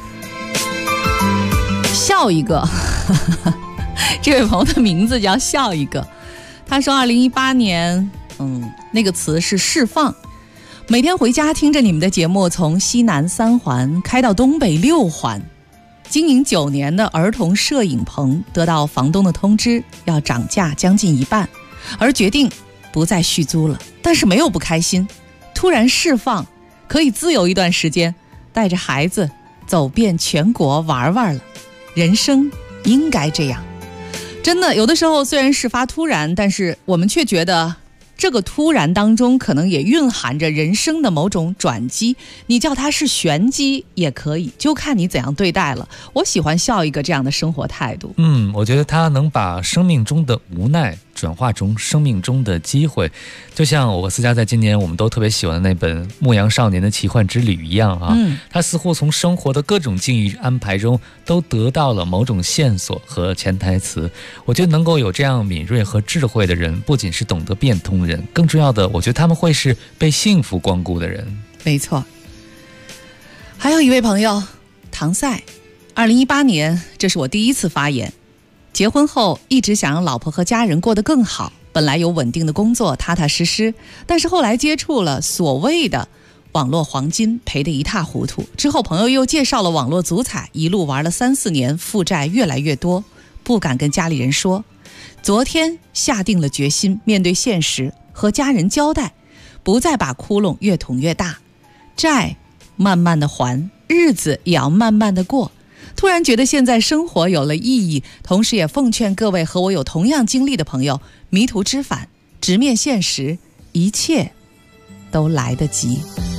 笑一个这位朋友的名字叫笑一个，他说2018年那个词是释放。每天回家听着你们的节目，从西南3环开到东北6环，经营9年的儿童摄影棚得到房东的通知要涨价将近一半，而决定不再续租了。但是没有不开心，突然释放，可以自由一段时间，带着孩子走遍全国玩玩了。人生应该这样。真的，有的时候虽然事发突然，但是我们却觉得这个突然当中可能也蕴含着人生的某种转机，你叫它是玄机也可以，就看你怎样对待了。我喜欢笑一个这样的生活态度。 我觉得他能把生命中的无奈转化成生命中的机会，就像我和思佳在今年我们都特别喜欢的那本《牧羊少年的奇幻之旅》一样啊。他似乎从生活的各种境遇安排中都得到了某种线索和潜台词。我觉得能够有这样敏锐和智慧的人，不仅是懂得变通人，更重要的，我觉得他们会是被幸福光顾的人。 没错。还有一位朋友唐赛，2018年这是我第一次发言。结婚后一直想让老婆和家人过得更好，本来有稳定的工作，踏踏实实，但是后来接触了所谓的网络黄金，赔得一塌糊涂。之后朋友又介绍了网络足彩，一路玩了3-4年，负债越来越多，不敢跟家里人说。昨天下定了决心，面对现实，和家人交代，不再把窟窿越捅越大，债慢慢的还，日子也要慢慢的过。突然觉得现在生活有了意义，同时也奉劝各位和我有同样经历的朋友，迷途知返，直面现实，一切都来得及。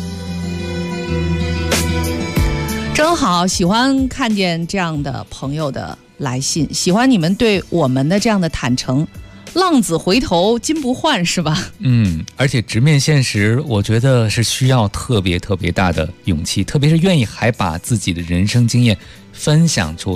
正好喜欢看见这样的朋友的来信，喜欢你们对我们的这样的坦诚。浪子回头金不换，是吧？ 而且直面现实，我觉得是需要特别特别大的勇气，特别是愿意还把自己的人生经验分享出来，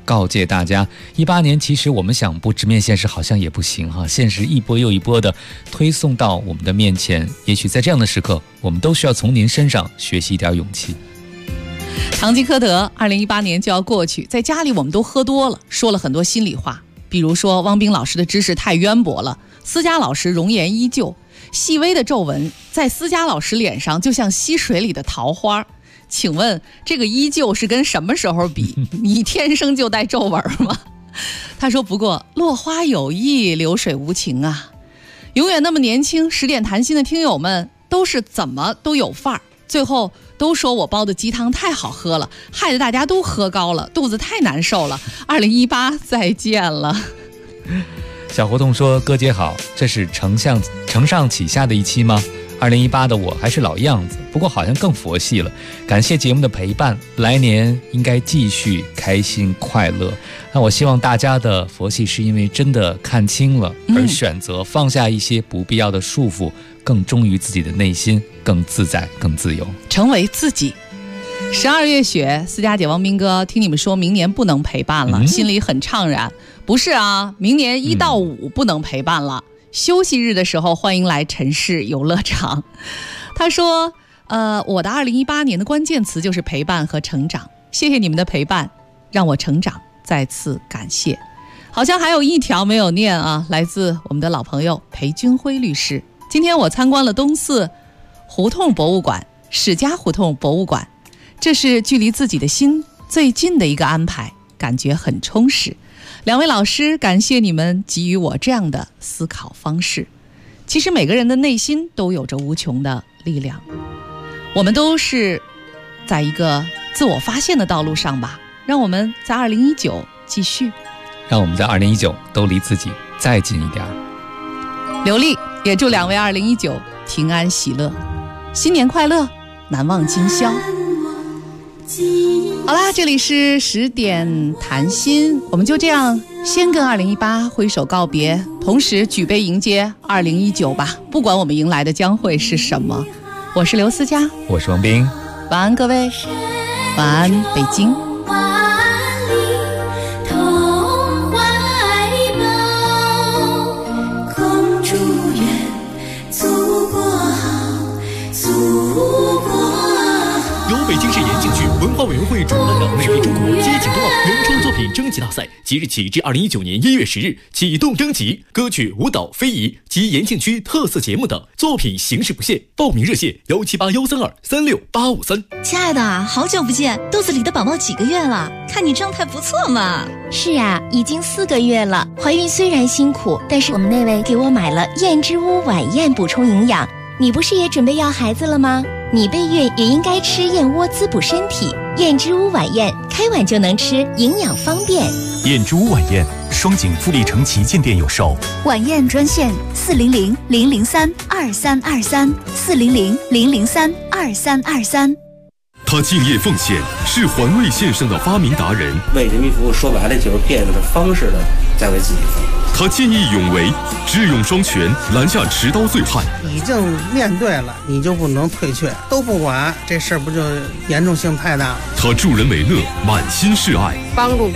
告诫大家，18年其实我们想不直面现实好像也不行哈，现实一波又一波的推送到我们的面前，也许在这样的时刻，我们都需要从您身上学习一点勇气。 堂吉诃德，2018年就要过去，在家里我们都喝多了，说了很多心里话，比如说汪冰老师的知识太渊博了，思佳老师容颜依旧，细微的皱纹在思佳老师脸上就像溪水里的桃花。请问这个依旧是跟什么时候比？你天生就带皱纹吗？他说，不过落花有意，流水无情啊。永远那么年轻，10点谈心的听友们都是怎么都有范儿，最后都说我煲的鸡汤太好喝了，害得大家都喝高了，肚子太难受了。2018再见了。 小胡同说，哥姐好，这是承上启下的一期吗？2018的我还是老样子，不过好像更佛系了。感谢节目的陪伴，来年应该继续开心快乐。那我希望大家的佛系是因为真的看清了，而选择放下一些不必要的束缚，更忠于自己的内心，更自在更自由， 成为自己。12月雪，思佳姐、王斌哥，听你们说明年不能陪伴了，心里很怅然。不是啊，明年1到5不能陪伴了。休息日的时候，欢迎来城市游乐场。他说，我的2018年的关键词就是陪伴和成长。谢谢你们的陪伴，让我成长，再次感谢。好像还有一条没有念啊，来自我们的老朋友裴军辉律师。今天我参观了东四胡同博物馆、史家胡同博物馆，这是距离自己的心最近的一个安排，感觉很充实。两位老师，感谢你们给予我这样的思考方式。其实每个人的内心都有着无穷的力量，我们都是在一个自我发现的道路上吧。让我们在2019继续， 让我们在2019都离自己再近一点。 刘丽也祝两位2019平安喜乐，新年快乐，难忘今宵。好啦，这里是10点谈心，我们就这样先跟2018挥手告别，同时举杯迎接2019吧。不管我们迎来的将会是什么。我是刘思佳， 我是王斌， 晚安各位，晚安北京。 北京市延庆区文化委员会主办的美丽中国街景冬奥原创作品征集大赛，即日起至2019年1月10日启动征集，歌曲、舞蹈、非遗及延庆区特色节目等作品形式不限。报名热线17813236853。 亲爱的，好久不见，肚子里的宝宝几个月了？看你状态不错嘛。 是啊，已经4个月了。怀孕虽然辛苦，但是我们那位给我买了燕之屋晚宴补充营养。你不是也准备要孩子了吗？你备孕也应该吃燕窝滋补身体。燕之屋晚宴，开碗就能吃，营养方便。 燕之屋晚宴，双井富力城旗舰店有售。 晚宴专线400-003-2323，400-003-2323。 他敬业奉献，是环卫线上的发明达人。 为人民服务，说白了就是变着方式的在为自己服务。 他见义勇为，智勇双全，拦下持刀醉汉。 已经面对了，你就不能退却，都不管，这事儿不就严重性太大了？ 他助人为乐，满心是爱， 帮助